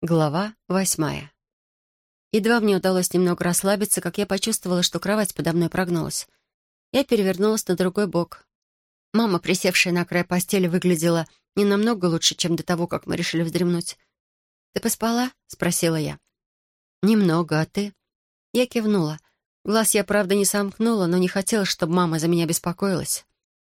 Глава 8. Едва мне удалось немного расслабиться, как я почувствовала, что кровать подо мной прогнулась. Я перевернулась на другой бок. Мама, присевшая на край постели, выглядела не намного лучше, чем до того, как мы решили вздремнуть. «Ты поспала?» — спросила я. «Немного, а ты?» Я кивнула. Глаз я, правда, не сомкнула, но не хотела, чтобы мама за меня беспокоилась.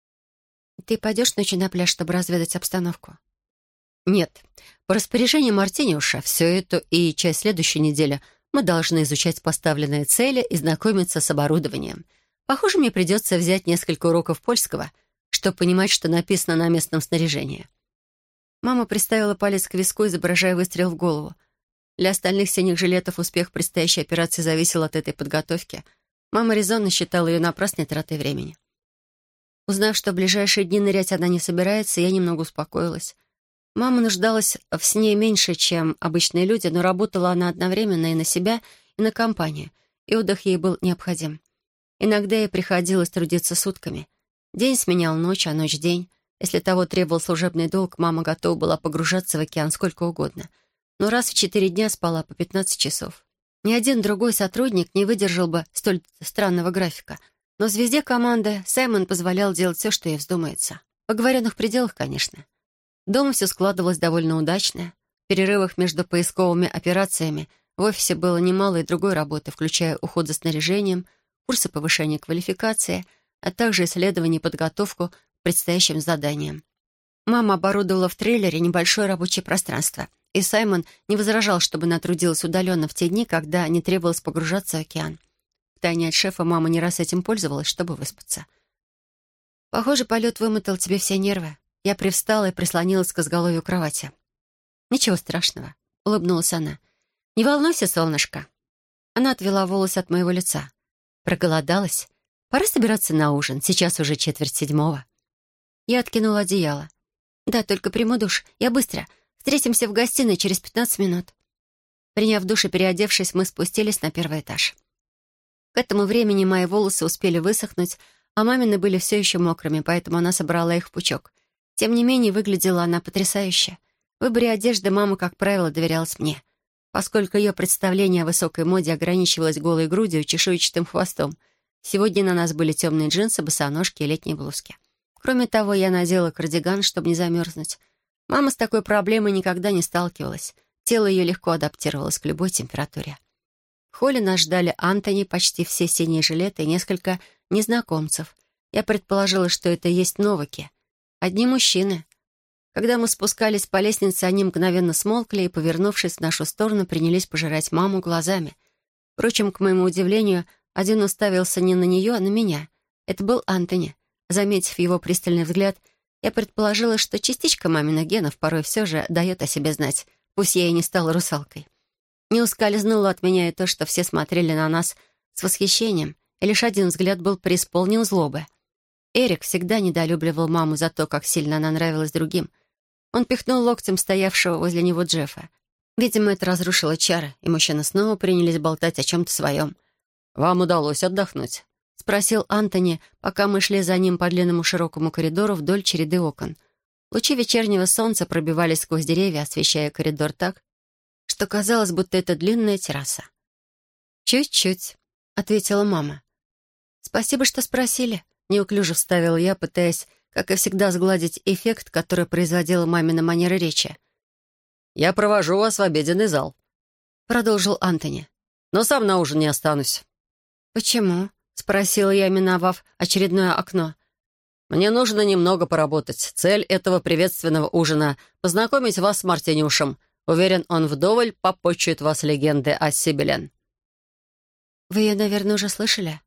«Ты пойдешь ночью на пляж, чтобы разведать обстановку?» «Нет. По распоряжению Мартиниуша все это и часть следующей недели мы должны изучать поставленные цели и знакомиться с оборудованием. Похоже, мне придется взять несколько уроков польского, чтобы понимать, что написано на местном снаряжении». Мама приставила палец к виску, изображая выстрел в голову. Для остальных синих жилетов успех предстоящей операции зависел от этой подготовки. Мама резонно считала ее напрасной тратой времени. Узнав, что в ближайшие дни нырять она не собирается, я немного успокоилась. Мама нуждалась в сне меньше, чем обычные люди, но работала она одновременно и на себя, и на компанию, и отдых ей был необходим. Иногда ей приходилось трудиться сутками. День сменял ночь, а ночь — день. Если того требовал служебный долг, мама готова была погружаться в океан сколько угодно. Но раз в 4 дня спала по 15 часов. Ни один другой сотрудник не выдержал бы столь странного графика. Но звезде команды Саймон позволял делать все, что ей вздумается. В оговоренных пределах, конечно. Дома все складывалось довольно удачно. В перерывах между поисковыми операциями в офисе было немало и другой работы, включая уход за снаряжением, курсы повышения квалификации, а также исследование и подготовку к предстоящим заданиям. Мама оборудовала в трейлере небольшое рабочее пространство, и Саймон не возражал, чтобы она трудилась удаленно в те дни, когда не требовалось погружаться в океан. Втайне от шефа мама не раз этим пользовалась, чтобы выспаться. «Похоже, полет вымотал тебе все нервы». Я привстала и прислонилась к изголовью кровати. «Ничего страшного», — улыбнулась она. «Не волнуйся, солнышко». Она отвела волосы от моего лица. «Проголодалась? Пора собираться на ужин. Сейчас уже 6:45». Я откинула одеяло. «Да, только приму душ. Я быстро. Встретимся в гостиной через 15 минут». Приняв душ и переодевшись, мы спустились на первый этаж. К этому времени мои волосы успели высохнуть, а мамины были все еще мокрыми, поэтому она собрала их в пучок. Тем не менее, выглядела она потрясающе. В выборе одежды мама, как правило, доверялась мне, поскольку ее представление о высокой моде ограничивалось голой грудью и чешуйчатым хвостом. Сегодня на нас были темные джинсы, босоножки и летние блузки. Кроме того, я надела кардиган, чтобы не замерзнуть. Мама с такой проблемой никогда не сталкивалась. Тело ее легко адаптировалось к любой температуре. В холле нас ждали Антони, почти все синие жилеты и несколько незнакомцев. Я предположила, что это и есть новаки. Одни мужчины. Когда мы спускались по лестнице, они мгновенно смолкли и, повернувшись в нашу сторону, принялись пожирать маму глазами. Впрочем, к моему удивлению, один уставился не на нее, а на меня. Это был Антони. Заметив его пристальный взгляд, я предположила, что частичка маминых генов порой все же дает о себе знать, пусть я и не стала русалкой. Не ускользнуло от меня и то, что все смотрели на нас с восхищением, и лишь один взгляд был преисполнен злобы. Эрик всегда недолюбливал маму за то, как сильно она нравилась другим. Он пихнул локтем стоявшего возле него Джеффа. Видимо, это разрушило чары, и мужчины снова принялись болтать о чем-то своем. «Вам удалось отдохнуть?» — спросил Антони, пока мы шли за ним по длинному широкому коридору вдоль череды окон. Лучи вечернего солнца пробивались сквозь деревья, освещая коридор так, что казалось, будто это длинная терраса. «Чуть-чуть», — ответила мама. «Спасибо, что спросили», — неуклюже вставила я, пытаясь, как и всегда, сгладить эффект, который производила мамина манера речи. «Я провожу вас в обеденный зал», — продолжил Антони. «Но сам на ужин не останусь». «Почему?» — спросила я, миновав очередное окно. «Мне нужно немного поработать. Цель этого приветственного ужина — познакомить вас с Мартиниушем. Уверен, он вдоволь попочует вас легенды о Сибелен». «Вы ее, наверное, уже слышали?»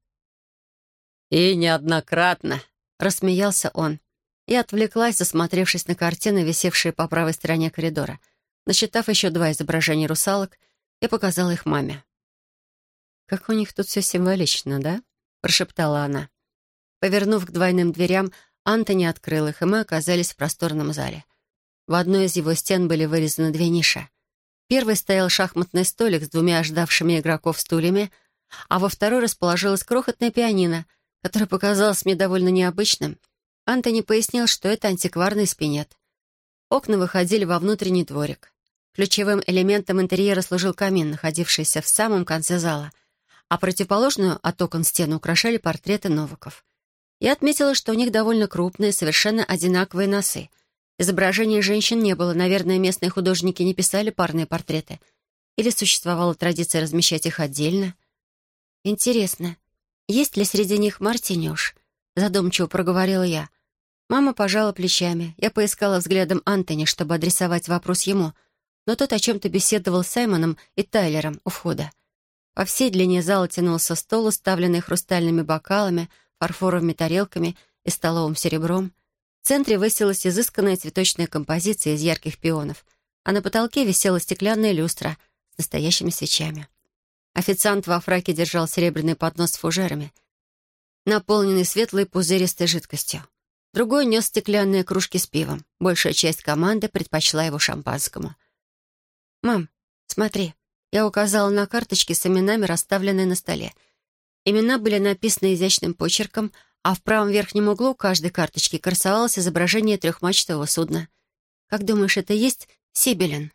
«И неоднократно», — рассмеялся он. Я отвлеклась, засмотревшись на картины, висевшие по правой стороне коридора. Насчитав еще 2 изображения русалок, я показала их маме. «Как у них тут все символично, да?» — прошептала она. Повернув к двойным дверям, Антони открыл их, и мы оказались в просторном зале. В одной из его стен были вырезаны 2 ниши. В первой стоял шахматный столик с 2 ожидавшими игроков стульями, а во второй расположилась крохотная пианино, которое показалось мне довольно необычным. Антони пояснил, что это антикварный спинет. Окна выходили во внутренний дворик. Ключевым элементом интерьера служил камин, находившийся в самом конце зала, а противоположную от окон стену украшали портреты Новаков. Я отметила, что у них довольно крупные, совершенно одинаковые носы. Изображений женщин не было, наверное, местные художники не писали парные портреты. Или существовала традиция размещать их отдельно. «Интересно, есть ли среди них Мартинюш?» — задумчиво проговорила я. Мама пожала плечами. Я поискала взглядом Антони, чтобы адресовать вопрос ему, но тот о чем-то беседовал с Саймоном и Тайлером у входа. По всей длине зала тянулся стол, уставленный хрустальными бокалами, фарфоровыми тарелками и столовым серебром. В центре высилась изысканная цветочная композиция из ярких пионов, а на потолке висела стеклянная люстра с настоящими свечами. Официант во фраке держал серебряный поднос с фужерами, наполненный светлой пузыристой жидкостью. Другой нес стеклянные кружки с пивом. Большая часть команды предпочла его шампанскому. «Мам, смотри». Я указала на карточки с именами, расставленные на столе. Имена были написаны изящным почерком, а в правом верхнем углу каждой карточки красовалось изображение трехмачтового судна. «Как думаешь, это и есть Сибелин?»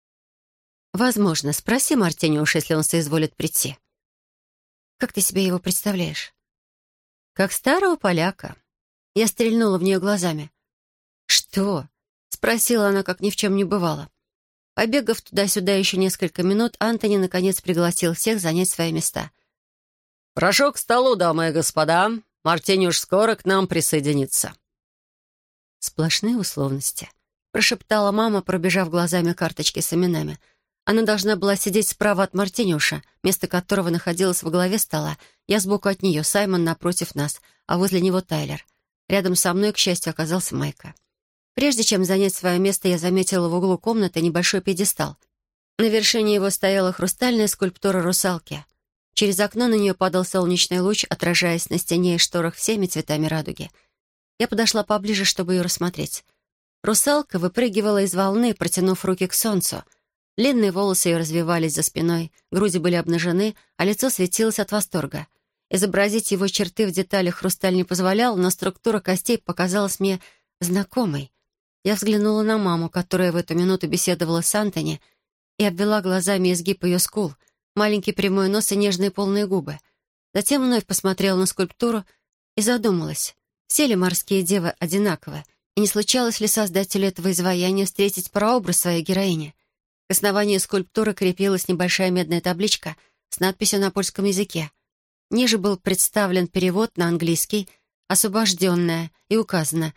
«Возможно. Спроси Мартинюш, если он соизволит прийти». «Как ты себе его представляешь?» «Как старого поляка». Я стрельнула в нее глазами. «Что?» — спросила она, как ни в чем не бывало. Побегав туда-сюда еще несколько минут, Антони наконец пригласил всех занять свои места. «Прошу к столу, дамы и господа. Мартинюш скоро к нам присоединится». «Сплошные условности», — прошептала мама, пробежав глазами карточки с именами. Она должна была сидеть справа от Мартинюша, место которого находилось во главе стола. Я сбоку от нее, Саймон напротив нас, а возле него Тайлер. Рядом со мной, к счастью, оказался Майка. Прежде чем занять свое место, я заметила в углу комнаты небольшой пьедестал. На вершине его стояла хрустальная скульптура русалки. Через окно на нее падал солнечный луч, отражаясь на стене и шторах всеми цветами радуги. Я подошла поближе, чтобы ее рассмотреть. Русалка выпрыгивала из волны, протянув руки к солнцу. Длинные волосы ее развивались за спиной, груди были обнажены, а лицо светилось от восторга. Изобразить его черты в деталях хрусталь не позволял, но структура костей показалась мне знакомой. Я взглянула на маму, которая в эту минуту беседовала с Антони, и обвела глазами изгиб ее скул, маленький прямой нос и нежные полные губы. Затем вновь посмотрела на скульптуру и задумалась, все ли морские девы одинаковы, и не случалось ли создателю этого изваяния встретить прообраз своей героини. К основанию скульптуры крепилась небольшая медная табличка с надписью на польском языке. Ниже был представлен перевод на английский «Освобожденная» и указано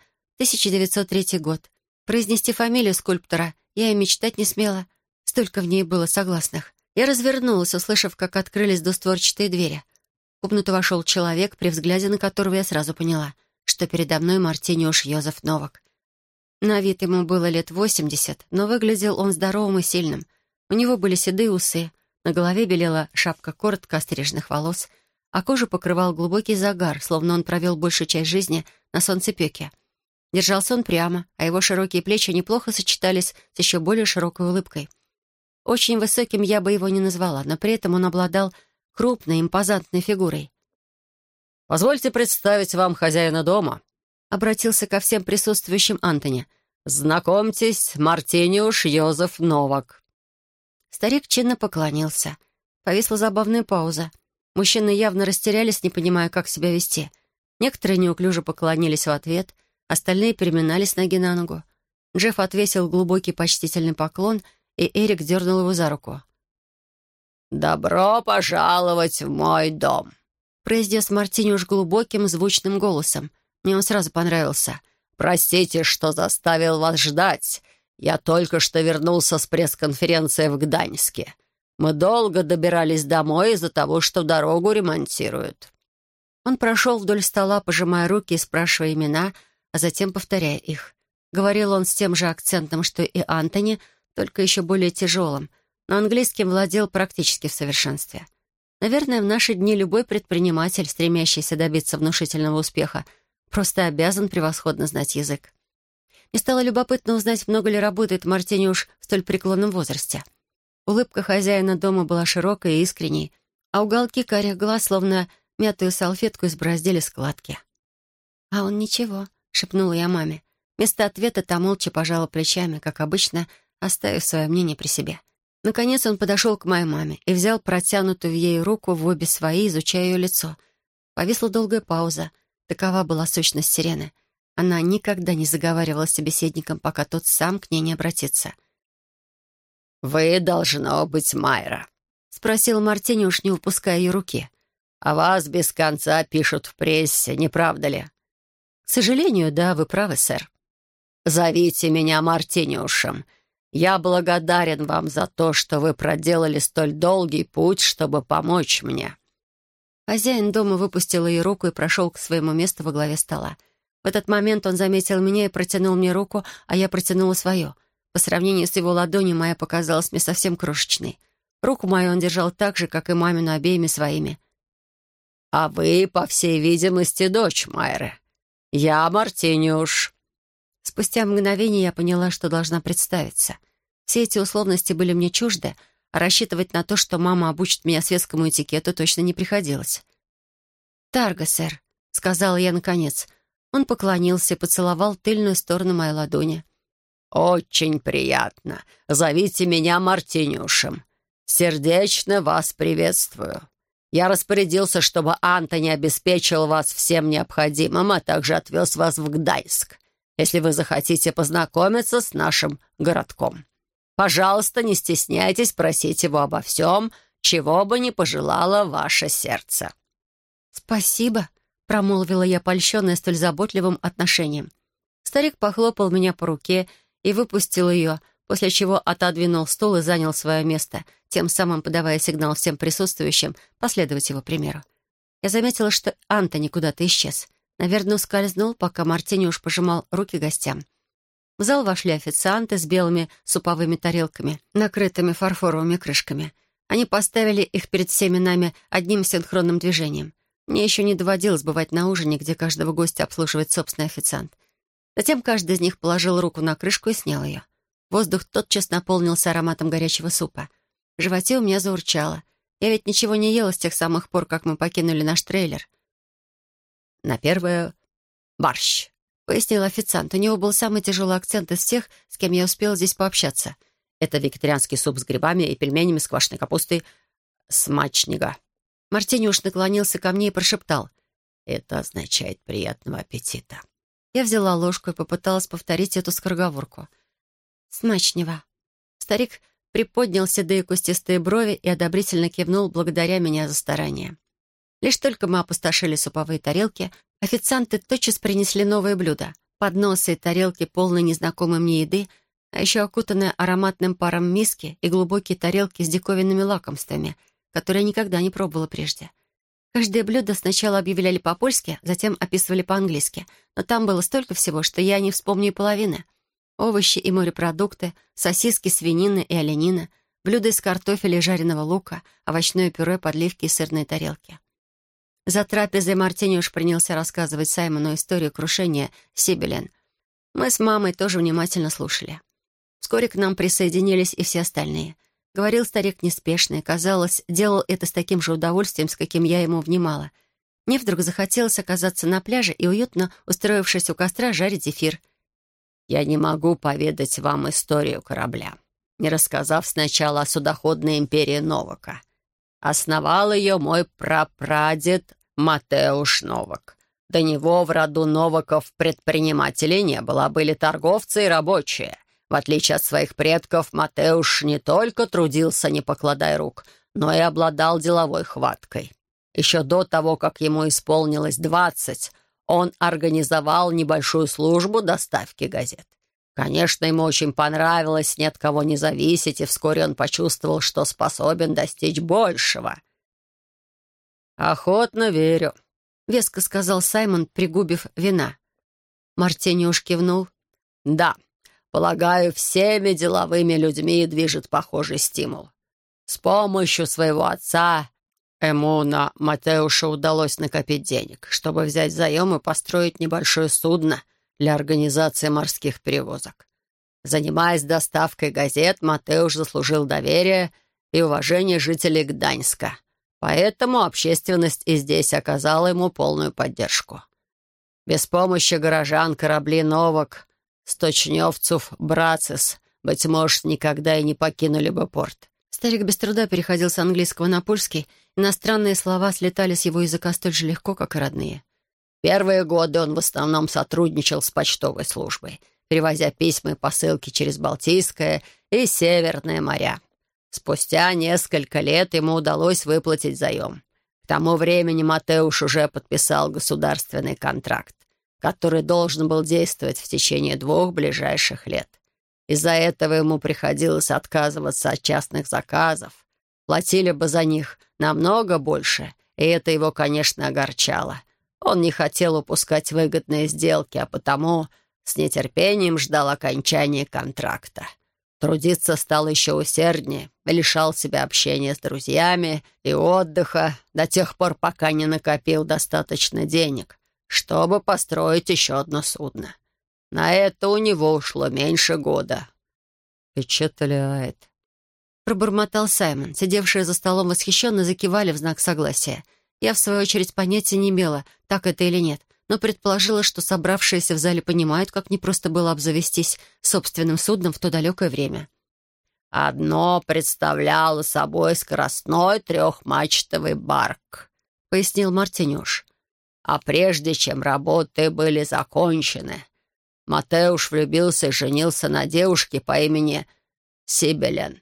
1903 год. Произнести фамилию скульптора я и мечтать не смела. Столько в ней было согласных. Я развернулась, услышав, как открылись двустворчатые двери. В комнату вошел человек, при взгляде на которого я сразу поняла, что передо мной Мартинюш Йозеф Новак. На вид ему было лет 80, но выглядел он здоровым и сильным. У него были седые усы, на голове белела шапка коротко остриженных волос, а кожу покрывал глубокий загар, словно он провел большую часть жизни на солнцепеке. Держался он прямо, а его широкие плечи неплохо сочетались с еще более широкой улыбкой. Очень высоким я бы его не назвала, но при этом он обладал крупной, импозантной фигурой. «Позвольте представить вам хозяина дома», — обратился ко всем присутствующим Антони. «Знакомьтесь, Мартинюш Йозеф Новак». Старик чинно поклонился. Повисла забавная пауза. Мужчины явно растерялись, не понимая, как себя вести. Некоторые неуклюже поклонились в ответ, остальные переминались ноги на ногу. Джефф отвесил глубокий почтительный поклон, и Эрик дернул его за руку. «Добро пожаловать в мой дом», — произнес Мартинюш глубоким, звучным голосом. Мне он сразу понравился. «Простите, что заставил вас ждать. Я только что вернулся с пресс-конференции в Гданьске. Мы долго добирались домой из-за того, что дорогу ремонтируют». Он прошел вдоль стола, пожимая руки и спрашивая имена, а затем повторяя их. Говорил он с тем же акцентом, что и Антони, только еще более тяжелым, но английским владел практически в совершенстве. Наверное, в наши дни любой предприниматель, стремящийся добиться внушительного успеха, просто обязан превосходно знать язык. Мне стало любопытно узнать, много ли работает Мартинюш в столь преклонном возрасте. Улыбка хозяина дома была широкой и искренней, а уголки карих глаз, словно мятую салфетку, избороздили складки. «А он ничего», — шепнула я маме. Вместо ответа та молча пожала плечами, как обычно, оставив свое мнение при себе. Наконец он подошел к моей маме и взял протянутую ей руку в обе свои, изучая ее лицо. Повисла долгая пауза. Такова была сущность Сирены. Она никогда не заговаривала с собеседником, пока тот сам к ней не обратится. «Вы, должно быть, Майра», — спросил Мартини, уж не выпуская ее руки. «О вас без конца пишут в прессе, не правда ли?» «К сожалению, да, вы правы, сэр». «Зовите меня Мартиниушем. Я благодарен вам за то, что вы проделали столь долгий путь, чтобы помочь мне». Хозяин дома выпустил ее руку и прошел к своему месту во главе стола. В этот момент он заметил меня и протянул мне руку, а я протянула свою. По сравнению с его ладонью моя показалась мне совсем крошечной. Руку мою он держал так же, как и мамину, обеими своими. «А вы, по всей видимости, дочь Майры. Я Мартиниуш». Спустя мгновение я поняла, что должна представиться. Все эти условности были мне чужды, а рассчитывать на то, что мама обучит меня светскому этикету, точно не приходилось. «Тарго, сэр», — сказала я наконец. Он поклонился и поцеловал тыльную сторону моей ладони. «Очень приятно. Зовите меня Мартиниушем. Сердечно вас приветствую. Я распорядился, чтобы Антони обеспечил вас всем необходимым, а также отвез вас в Гданьск, если вы захотите познакомиться с нашим городком. Пожалуйста, не стесняйтесь просить его обо всем, чего бы ни пожелало ваше сердце». «Спасибо», — промолвила я, польщенная столь заботливым отношением. Старик похлопал меня по руке и выпустил ее, после чего отодвинул стул и занял свое место, тем самым подавая сигнал всем присутствующим последовать его примеру. Я заметила, что Антони куда-то исчез. Наверное, ускользнул, пока Мартиниуш пожимал руки гостям. В зал вошли официанты с белыми суповыми тарелками, накрытыми фарфоровыми крышками. Они поставили их перед всеми нами одним синхронным движением. Мне еще не доводилось бывать на ужине, где каждого гостя обслуживает собственный официант. Затем каждый из них положил руку на крышку и снял ее. Воздух тотчас наполнился ароматом горячего супа. В животе у меня заурчало. Я ведь ничего не ела с тех самых пор, как мы покинули наш трейлер. «На первое — борщ», — пояснил официант. У него был самый тяжелый акцент из всех, с кем я успела здесь пообщаться. «Это вегетарианский суп с грибами и пельменями с квашеной капустой смачнига». Мартиниуш наклонился ко мне и прошептал: «Это означает приятного аппетита». Я взяла ложку и попыталась повторить эту скороговорку. «Смачнево». Старик приподнял седые кустистые брови и одобрительно кивнул, благодаря меня за старание. Лишь только мы опустошили суповые тарелки, официанты тотчас принесли новые блюда. Подносы и тарелки, полные незнакомой мне еды, а еще окутанные ароматным паром миски и глубокие тарелки с диковинными лакомствами, которые я никогда не пробовала прежде. Каждое блюдо сначала объявляли по-польски, затем описывали по-английски, но там было столько всего, что я не вспомню и половины. Овощи и морепродукты, сосиски, свинина и оленина, блюда из картофеля и жареного лука, овощное пюре, подливки и сырные тарелки. За трапезой Мартиниуш принялся рассказывать Саймону историю крушения Сибелен. Мы с мамой тоже внимательно слушали. Вскоре к нам присоединились и все остальные. Говорил старик неспешно и, казалось, делал это с таким же удовольствием, с каким я ему внимала. Мне вдруг захотелось оказаться на пляже и, уютно устроившись у костра, жарить зефир. «Я не могу поведать вам историю корабля, не рассказав сначала о судоходной империи Новака. Основал ее мой прапрадед Матеуш Новак. До него в роду Новаков предпринимателей не было, были торговцы и рабочие. В отличие от своих предков, Матеуш не только трудился, не покладая рук, но и обладал деловой хваткой. Еще до того, как ему исполнилось 20, он организовал небольшую службу доставки газет. Конечно, ему очень понравилось ни от кого не зависеть, и вскоре он почувствовал, что способен достичь большего. «Охотно верю», — веско сказал Саймон, пригубив вина. Мартиниуш кивнул. «Да, полагаю, всеми деловыми людьми движет похожий стимул. С помощью своего отца Эмуна Матеушу удалось накопить денег, чтобы взять заем и построить небольшое судно для организации морских перевозок. Занимаясь доставкой газет, Матеуш заслужил доверие и уважение жителей Гданьска, поэтому общественность и здесь оказала ему полную поддержку. Без помощи горожан корабли «Новак», «Сточневцев», «Брацис» быть может, никогда и не покинули бы порт». Старик без труда переходил с английского на польский. Иностранные слова слетали с его языка столь же легко, как и родные. Первые годы он в основном сотрудничал с почтовой службой, перевозя письма и посылки через Балтийское и Северное моря. Спустя несколько лет ему удалось выплатить заем. К тому времени Матеуш уже подписал государственный контракт, который должен был действовать в течение 2 ближайших лет. Из-за этого ему приходилось отказываться от частных заказов. Платили бы за них намного больше, и это его, конечно, огорчало. Он не хотел упускать выгодные сделки, а потому с нетерпением ждал окончания контракта. Трудиться стал еще усерднее, лишал себя общения с друзьями и отдыха до тех пор, пока не накопил достаточно денег, чтобы построить еще одно судно. На это у него ушло меньше года. «Впечатляет», — пробормотал Саймон. Сидевшие за столом восхищенно закивали в знак согласия. Я, в свою очередь, понятия не имела, так это или нет, но предположила, что собравшиеся в зале понимают, как непросто было обзавестись собственным судном в то далекое время. «Одно представляло собой скоростной 3-мачтовый барк», — пояснил Мартинюш. «А прежде чем работы были закончены, Матеуш влюбился и женился на девушке по имени Сибелен.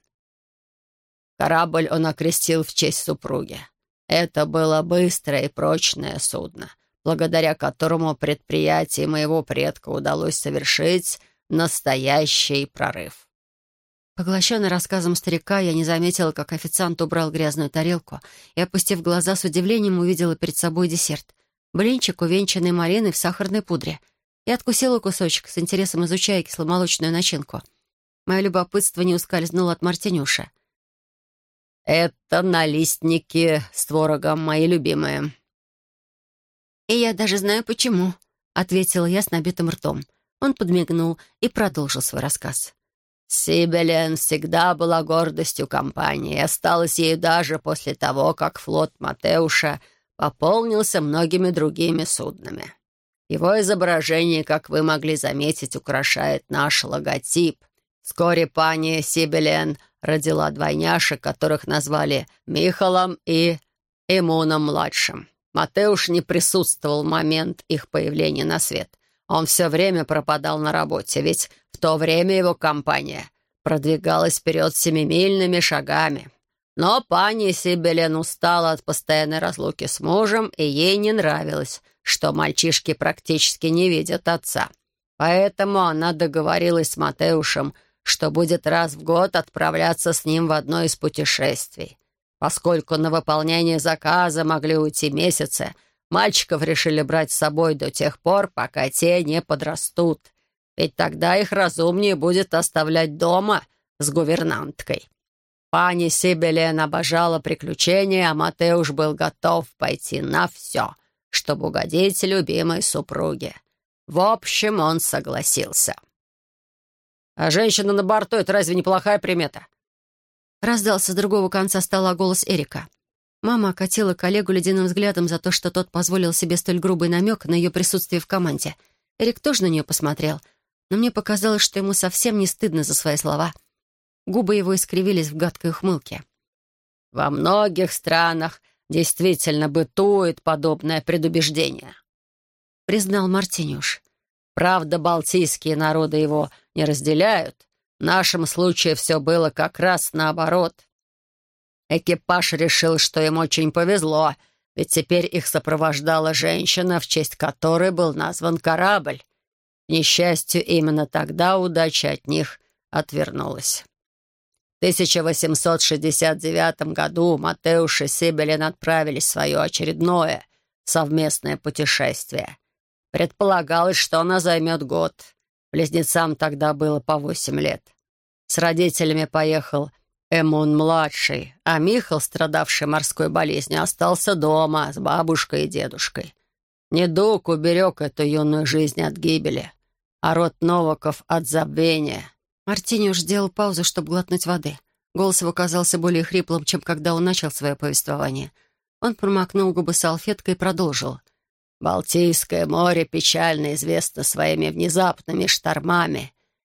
Корабль он окрестил в честь супруги. Это было быстрое и прочное судно, благодаря которому предприятию моего предка удалось совершить настоящий прорыв». Поглощенный рассказом старика, я не заметила, как официант убрал грязную тарелку и, опустив глаза, с удивлением увидела перед собой десерт. Блинчик, увенчанный малиной в сахарной пудре. Я откусила кусочек, с интересом изучая кисломолочную начинку. Мое любопытство не ускользнуло от Мартинюша. «Это налистники с творогом, мои любимые». «И я даже знаю, почему», — ответила я с набитым ртом. Он подмигнул и продолжил свой рассказ. «Сибелен всегда была гордостью компании и осталась ею даже после того, как флот Матеуша пополнился многими другими суднами. Его изображение, как вы могли заметить, украшает наш логотип. Вскоре пани Сибелен родила двойняшек, которых назвали Михалом и Эмуном-младшим. Матеуш не присутствовал в момент их появления на свет. Он все время пропадал на работе, ведь в то время его компания продвигалась вперед 7-мильными шагами. Но пани Сибелен устала от постоянной разлуки с мужем, и ей не нравилось, что мальчишки практически не видят отца. Поэтому она договорилась с Матеушем, что будет раз в год отправляться с ним в одно из путешествий. Поскольку на выполнение заказа могли уйти месяцы, мальчиков решили брать с собой до тех пор, пока те не подрастут. Ведь тогда их разумнее будет оставлять дома с гувернанткой. Пани Сибелен обожала приключения, а Матеуш был готов пойти на все, чтобы угодить любимой супруге. В общем, он согласился. «А женщина на борту — это разве неплохая примета?» Раздался с другого конца стола голос Эрика. Мама окатила коллегу ледяным взглядом за то, что тот позволил себе столь грубый намек на ее присутствие в команде. Эрик тоже на нее посмотрел, но мне показалось, что ему совсем не стыдно за свои слова. Губы его искривились в гадкой ухмылке. «Во многих странах действительно бытует подобное предубеждение», — признал Мартинюш. «Правда, балтийские народы его не разделяют. В нашем случае все было как раз наоборот. Экипаж решил, что им очень повезло, ведь теперь их сопровождала женщина, в честь которой был назван корабль. К несчастью, именно тогда удача от них отвернулась. В 1869 году Матеуш и Сибелен отправились в свое очередное совместное путешествие. Предполагалось, что она займет год. Близнецам тогда было по 8 лет. С родителями поехал Эмун-младший, а Михал, страдавший морской болезнью, остался дома с бабушкой и дедушкой. Недуг уберег эту юную жизнь от гибели, а род Новаков — от забвения. Мартинюш сделал паузу, чтобы глотнуть воды. Голос его казался более хриплым, чем когда он начал свое повествование. Он промокнул губы салфеткой и продолжил. «Балтийское море печально известно своими внезапными штормами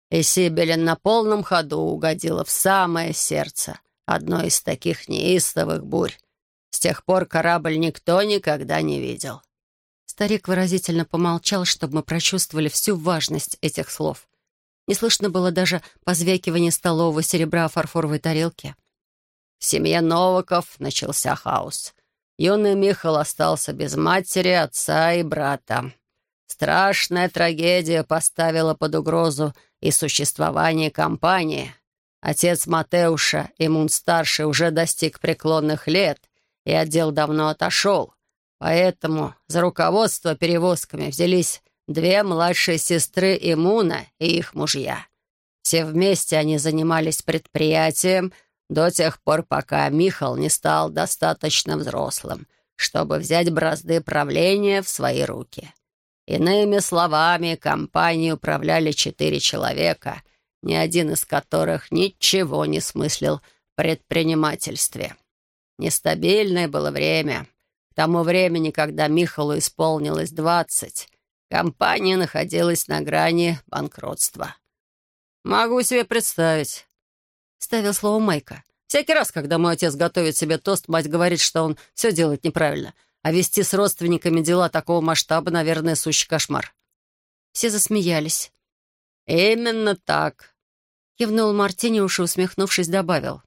И Сибелин на полном ходу угодила в самое сердце одной из таких неистовых бурь. С тех пор корабль никто никогда не видел». Старик выразительно помолчал, чтобы мы прочувствовали всю важность этих слов. Не слышно было даже позвякивания столового серебра о фарфоровой тарелке. В семье Новаков начался хаос. Юный Михал остался без матери, отца и брата. Страшная трагедия поставила под угрозу и существование компании. Отец Матеуша, Имун-старший, уже достиг преклонных лет, и отдел давно отошел. Поэтому за руководство перевозками взялись две младшие сестры Имуна и их мужья. Все вместе они занимались предприятием до тех пор, пока Михал не стал достаточно взрослым, чтобы взять бразды правления в свои руки. Иными словами, компанией управляли 4 человека, ни один из которых ничего не смыслил в предпринимательстве. Нестабильное было время. К тому времени, когда Михалу исполнилось 20, компания находилась на грани банкротства. «Могу себе представить», — ставил слово Майка. «Всякий раз, когда мой отец готовит себе тост, мать говорит, что он все делает неправильно. А вести с родственниками дела такого масштаба, наверное, сущий кошмар». Все засмеялись. «Именно так», — кивнул Мартиниуш и, усмехнувшись, добавил.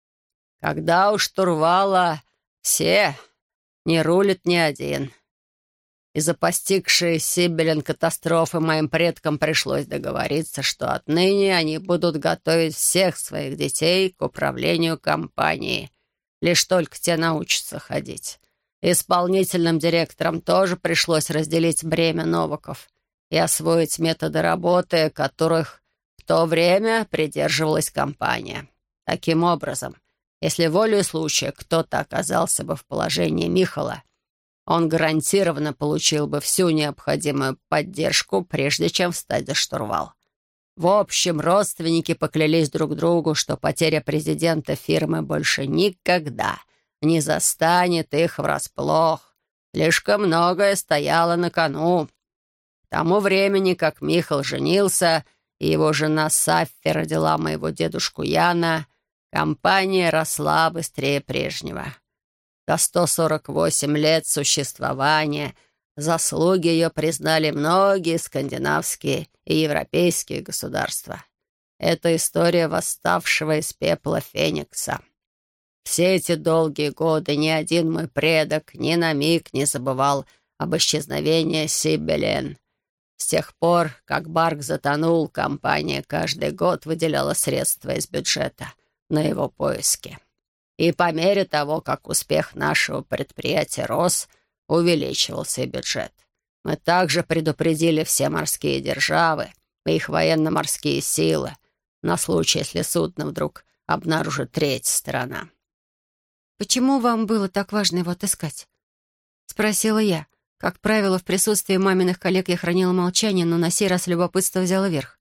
«Когда у штурвала все, не рулит ни один. Из-за постигшей Сибелин катастрофы моим предкам пришлось договориться, что отныне они будут готовить всех своих детей к управлению компанией. Лишь только те научатся ходить. Исполнительным директорам тоже пришлось разделить бремя Новаков и освоить методы работы, которых в то время придерживалась компания. Таким образом, если волею случая кто-то оказался бы в положении Михала, он гарантированно получил бы всю необходимую поддержку, прежде чем встать за штурвал. В общем, родственники поклялись друг другу, что потеря президента фирмы больше никогда не застанет их врасплох. Слишком многое стояло на кону. К тому времени, как Михал женился, и его жена Саффи родила моего дедушку Яна, компания росла быстрее прежнего. За 148 лет существования заслуги ее признали многие скандинавские и европейские государства. Это история восставшего из пепла Феникса. Все эти долгие годы ни один мой предок ни на миг не забывал об исчезновении Сибелин. С тех пор, как Барк затонул, компания каждый год выделяла средства из бюджета на его поиски. И по мере того, как успех нашего предприятия рос, увеличивался и бюджет. Мы также предупредили все морские державы и их военно-морские силы на случай, если судно вдруг обнаружит третья сторона. «Почему вам было так важно его отыскать?» — спросила я. Как правило, в присутствии маминых коллег я хранила молчание, но на сей раз любопытство взяло верх.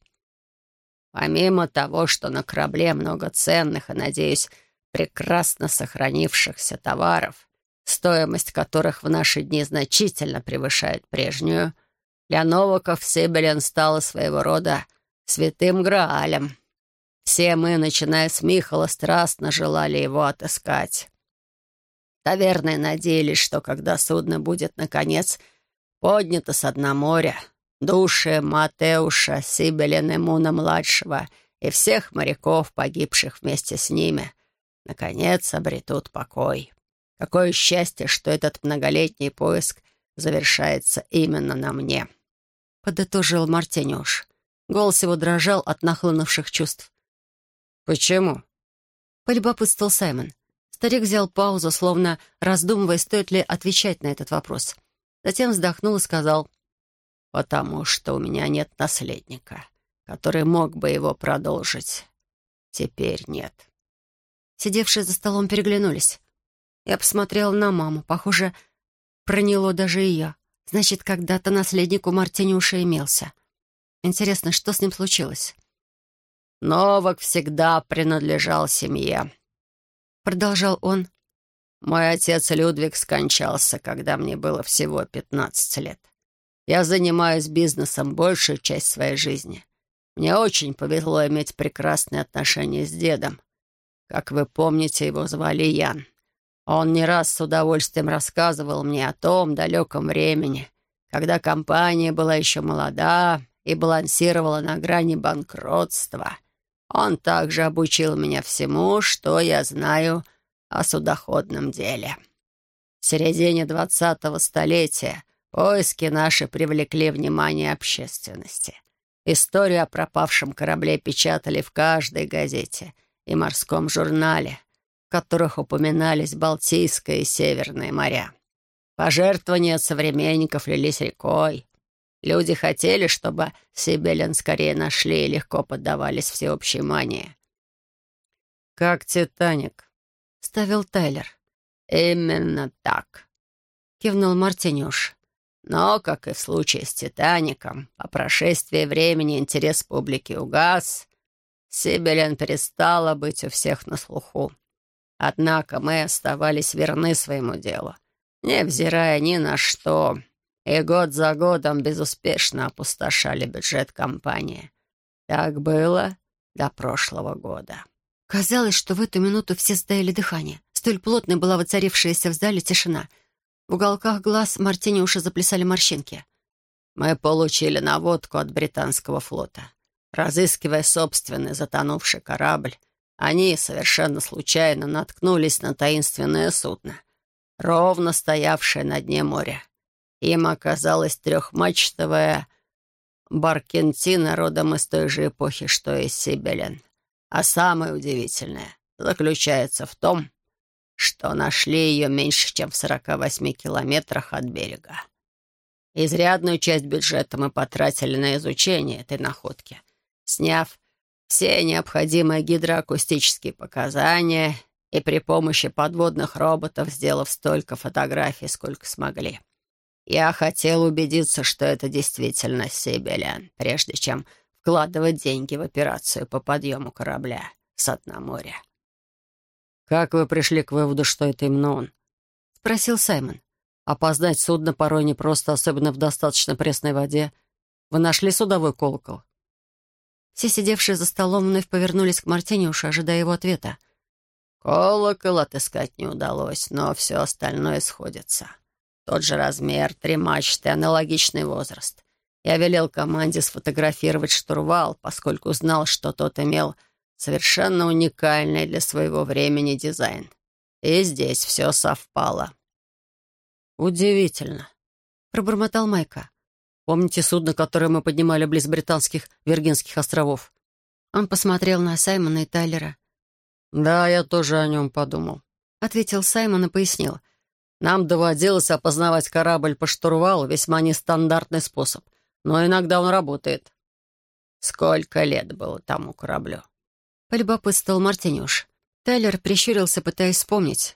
Помимо того, что на корабле много ценных и, надеюсь, прекрасно сохранившихся товаров, стоимость которых в наши дни значительно превышает прежнюю, для Новаков Сибелин стала своего рода святым Граалем. Все мы, начиная с Михала, страстно желали его отыскать. Наверное, надеялись, что когда судно будет, наконец, поднято со дна моря, души Матеуша, Сибелин, Имуна-младшего и всех моряков, погибших вместе с ними, наконец обретут покой. Какое счастье, что этот многолетний поиск завершается именно на мне», — подытожил Мартиниуш. Голос его дрожал от нахлынувших чувств. «Почему?» — полюбопытствовал Саймон. Старик взял паузу, словно раздумывая, стоит ли отвечать на этот вопрос. Затем вздохнул и сказал: «Потому что у меня нет наследника, который мог бы его продолжить. Теперь нет». Сидевшие за столом переглянулись. Я посмотрела на маму. Похоже, проняло даже ее. Значит, когда-то наследник у Мартиниуша имелся. Интересно, что с ним случилось? «Новак всегда принадлежал семье», — продолжал он. «Мой отец Людвиг скончался, когда мне было всего 15 лет. Я занимаюсь бизнесом большую часть своей жизни. Мне очень повезло иметь прекрасные отношения с дедом. Как вы помните, его звали Ян. Он не раз с удовольствием рассказывал мне о том далеком времени, когда компания была еще молода и балансировала на грани банкротства. Он также обучил меня всему, что я знаю о судоходном деле. В середине 20-го столетия поиски наши привлекли внимание общественности. Историю о пропавшем корабле печатали в каждой газете и морском журнале, в которых упоминались Балтийское и Северное моря. Пожертвования от современников лились рекой. Люди хотели, чтобы Сибелин скорее нашли и легко поддавались всеобщей мании. «Как «Титаник», — ставил Тайлер. «Именно так», — кивнул Мартинюш. «Но, как и в случае с «Титаником», по прошествии времени интерес публики угас. Сибелин перестала быть у всех на слуху. Однако мы оставались верны своему делу, невзирая ни на что, и год за годом безуспешно опустошали бюджет компании. Так было до прошлого года». Казалось, что в эту минуту все сдаили дыхание. Столь плотной была воцарившаяся в зале тишина. В уголках глаз Мартинюша заплясали морщинки. «Мы получили наводку от британского флота. Разыскивая собственный затонувший корабль, они совершенно случайно наткнулись на таинственное судно, ровно стоявшее на дне моря. Им оказалась трехмачтовая баркентина родом из той же эпохи, что и Сибелин. А самое удивительное заключается в том, что нашли ее меньше, чем в 48 километрах от берега. Изрядную часть бюджета мы потратили на изучение этой находки, сняв все необходимые гидроакустические показания и при помощи подводных роботов сделав столько фотографий, сколько смогли. Я хотел убедиться, что это действительно Сибелин, прежде чем вкладывать деньги в операцию по подъему корабля с дна моря. «Как вы пришли к выводу, что это именно он?» — спросил Саймон. «Опознать судно порой непросто, особенно в достаточно пресной воде. Вы нашли судовой колокол?» Все сидевшие за столом вновь повернулись к Мартинюшу, ожидая его ответа. «Колокол отыскать не удалось, но все остальное сходится. Тот же размер, 3 мачты, аналогичный возраст. Я велел команде сфотографировать штурвал, поскольку знал, что тот имел совершенно уникальный для своего времени дизайн. И здесь все совпало». «Удивительно», — пробормотал Майка. «Помните судно, которое мы поднимали близ британских Виргинских островов?» Он посмотрел на Саймона и Тайлера. «Да, я тоже о нем подумал», — ответил Саймон и пояснил. «Нам доводилось опознавать корабль по штурвалу, весьма нестандартный способ, но иногда он работает». «Сколько лет было тому кораблю?» — полюбопытствовал Мартинюш. Тайлер прищурился, пытаясь вспомнить.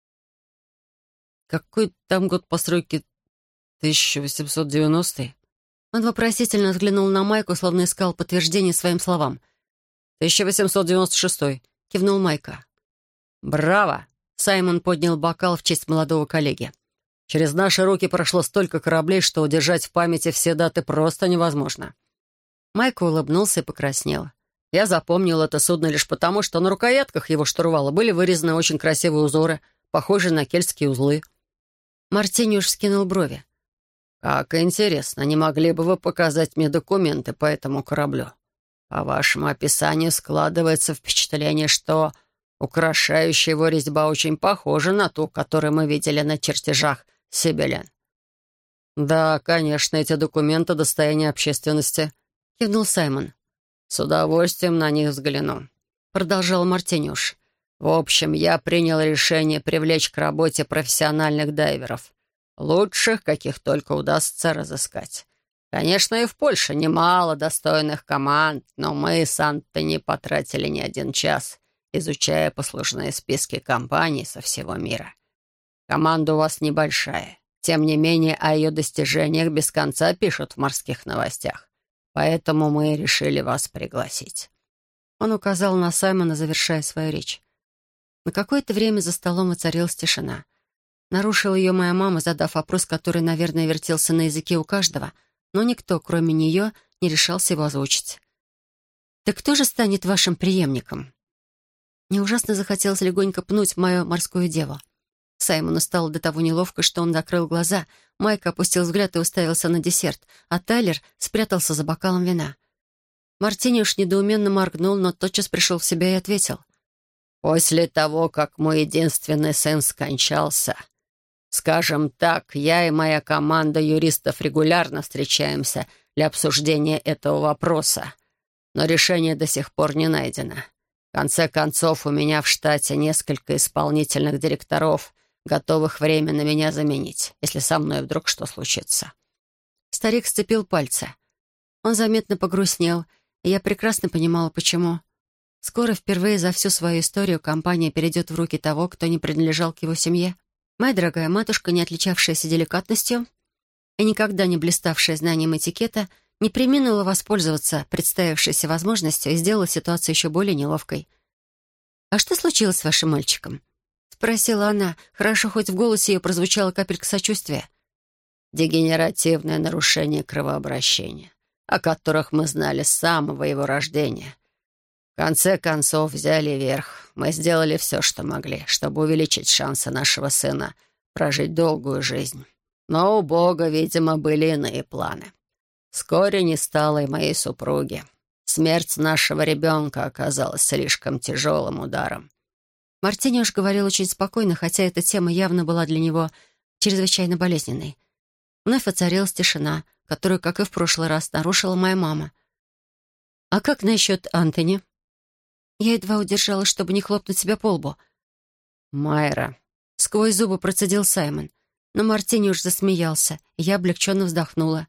«Какой там год постройки? 1890-й?» Он вопросительно взглянул на Майку, словно искал подтверждение своим словам. 1896-й, кивнул Майка. «Браво!» — Саймон поднял бокал в честь молодого коллеги. «Через наши руки прошло столько кораблей, что удержать в памяти все даты просто невозможно». Майка улыбнулся и покраснел. Я запомнил это судно лишь потому, что на рукоятках его штурвала были вырезаны очень красивые узоры, похожие на кельтские узлы. Мартинюш скинул брови. «Как интересно, не могли бы вы показать мне документы по этому кораблю? По вашему описанию складывается впечатление, что украшающая его резьба очень похожа на ту, которую мы видели на чертежах Сибелин». «Да, конечно, эти документы — достояние общественности», — кивнул Саймон. «С удовольствием на них взгляну», — продолжал Мартинюш. «В общем, я принял решение привлечь к работе профессиональных дайверов, лучших, каких только удастся разыскать. Конечно, и в Польше немало достойных команд, но мы с Антони потратили не один час, изучая послужные списки компаний со всего мира. Команда у вас небольшая. Тем не менее, о ее достижениях без конца пишут в морских новостях. Поэтому мы решили вас пригласить». Он указал на Саймона, завершая свою речь. На какое-то время за столом воцарилась тишина. Нарушила ее моя мама, задав вопрос, который, наверное, вертелся на языке у каждого, но никто, кроме нее, не решался его озвучить. Так кто же станет вашим преемником? Мне ужасно захотелось легонько пнуть мою морскую деву. Саймону стало до того неловко, что он закрыл глаза, Майк опустил взгляд и уставился на десерт, а Тайлер спрятался за бокалом вина. Мартини уж недоуменно моргнул, но тотчас пришел в себя и ответил. «После того, как мой единственный сын скончался, скажем так, я и моя команда юристов регулярно встречаемся для обсуждения этого вопроса, но решение до сих пор не найдено. В конце концов, у меня в штате несколько исполнительных директоров, готовых временно меня заменить, если со мной вдруг что случится». Старик сцепил пальцы. Он заметно погрустнел, и я прекрасно понимала, почему. Скоро впервые за всю свою историю компания перейдет в руки того, кто не принадлежал к его семье. Моя дорогая матушка, не отличавшаяся деликатностью и никогда не блиставшая знанием этикета, не преминула воспользоваться представившейся возможностью и сделала ситуацию еще более неловкой. «А что случилось с вашим мальчиком?» — спросила она. Хорошо, хоть в голосе ее прозвучала капелька сочувствия. «Дегенеративное нарушение кровообращения, о которых мы знали с самого его рождения. В конце концов взяли верх. Мы сделали все, что могли, чтобы увеличить шансы нашего сына прожить долгую жизнь. Но у Бога, видимо, были иные планы. Вскоре не стало и моей супруги. Смерть нашего ребенка оказалась слишком тяжелым ударом». Мартини уж говорил очень спокойно, хотя эта тема явно была для него чрезвычайно болезненной. Вновь воцарилась тишина, которую, как и в прошлый раз, нарушила моя мама. «А как насчет Антони?» Я едва удержалась, чтобы не хлопнуть себя по лбу. «Майра», — сквозь зубы процедил Саймон. Но Мартини уж засмеялся, и я облегченно вздохнула.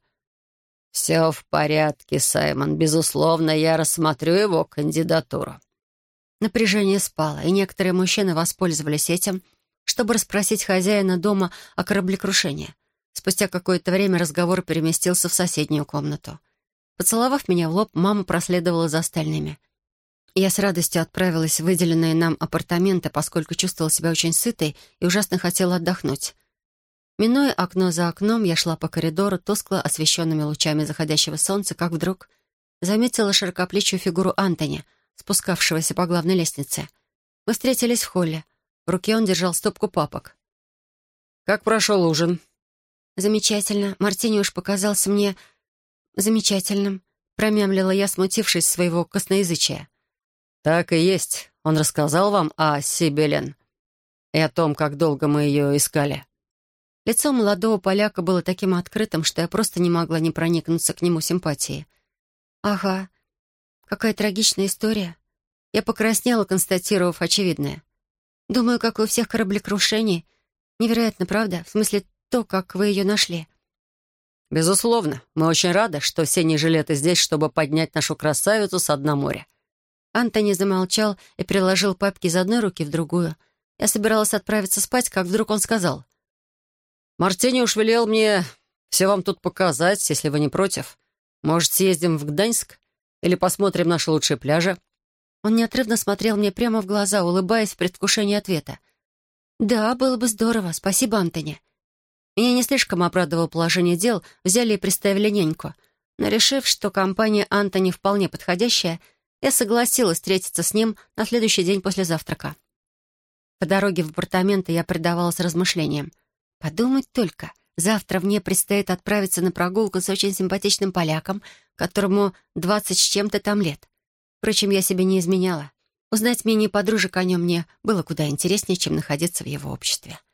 «Все в порядке, Саймон. Безусловно, я рассмотрю его кандидатуру». Напряжение спало, и некоторые мужчины воспользовались этим, чтобы расспросить хозяина дома о кораблекрушении. Спустя какое-то время разговор переместился в соседнюю комнату. Поцеловав меня в лоб, мама проследовала за остальными. Я с радостью отправилась в выделенные нам апартаменты, поскольку чувствовала себя очень сытой и ужасно хотела отдохнуть. Минуя окно за окном, я шла по коридору, тускло освещенными лучами заходящего солнца, как вдруг заметила широкоплечую фигуру Антони, спускавшегося по главной лестнице. Мы встретились в холле. В руке он держал стопку папок. «Как прошел ужин?» «Замечательно. Мартини уж показался мне замечательным», — промямлила я, смутившись своего косноязычия. «Так и есть. Он рассказал вам о Сибелен и о том, как долго мы ее искали?» Лицо молодого поляка было таким открытым, что я просто не могла не проникнуться к нему симпатией. «Ага. Какая трагичная история». Я покраснела, констатировав очевидное. «Думаю, как и у всех кораблекрушений. Невероятно, правда? В смысле, то, как вы ее нашли». «Безусловно. Мы очень рады, что синие жилеты здесь, чтобы поднять нашу красавицу со дна моря». Антони замолчал и переложил папки из одной руки в другую. Я собиралась отправиться спать, как вдруг он сказал. «Мартини уж велел мне все вам тут показать, если вы не против. Может, съездим в Гданьск или посмотрим наши лучшие пляжи?» Он неотрывно смотрел мне прямо в глаза, улыбаясь в предвкушении ответа. «Да, было бы здорово. Спасибо, Антони». Меня не слишком обрадовало положение дел, взяли и приставили няньку. Но решив, что компания Антони вполне подходящая, я согласилась встретиться с ним на следующий день после завтрака. По дороге в апартаменты я предавалась размышлениям. Подумать только, завтра мне предстоит отправиться на прогулку с очень симпатичным поляком, которому 20 с чем-то там лет. Впрочем, я себе не изменяла. Узнать мнение подружек о нем мне было куда интереснее, чем находиться в его обществе.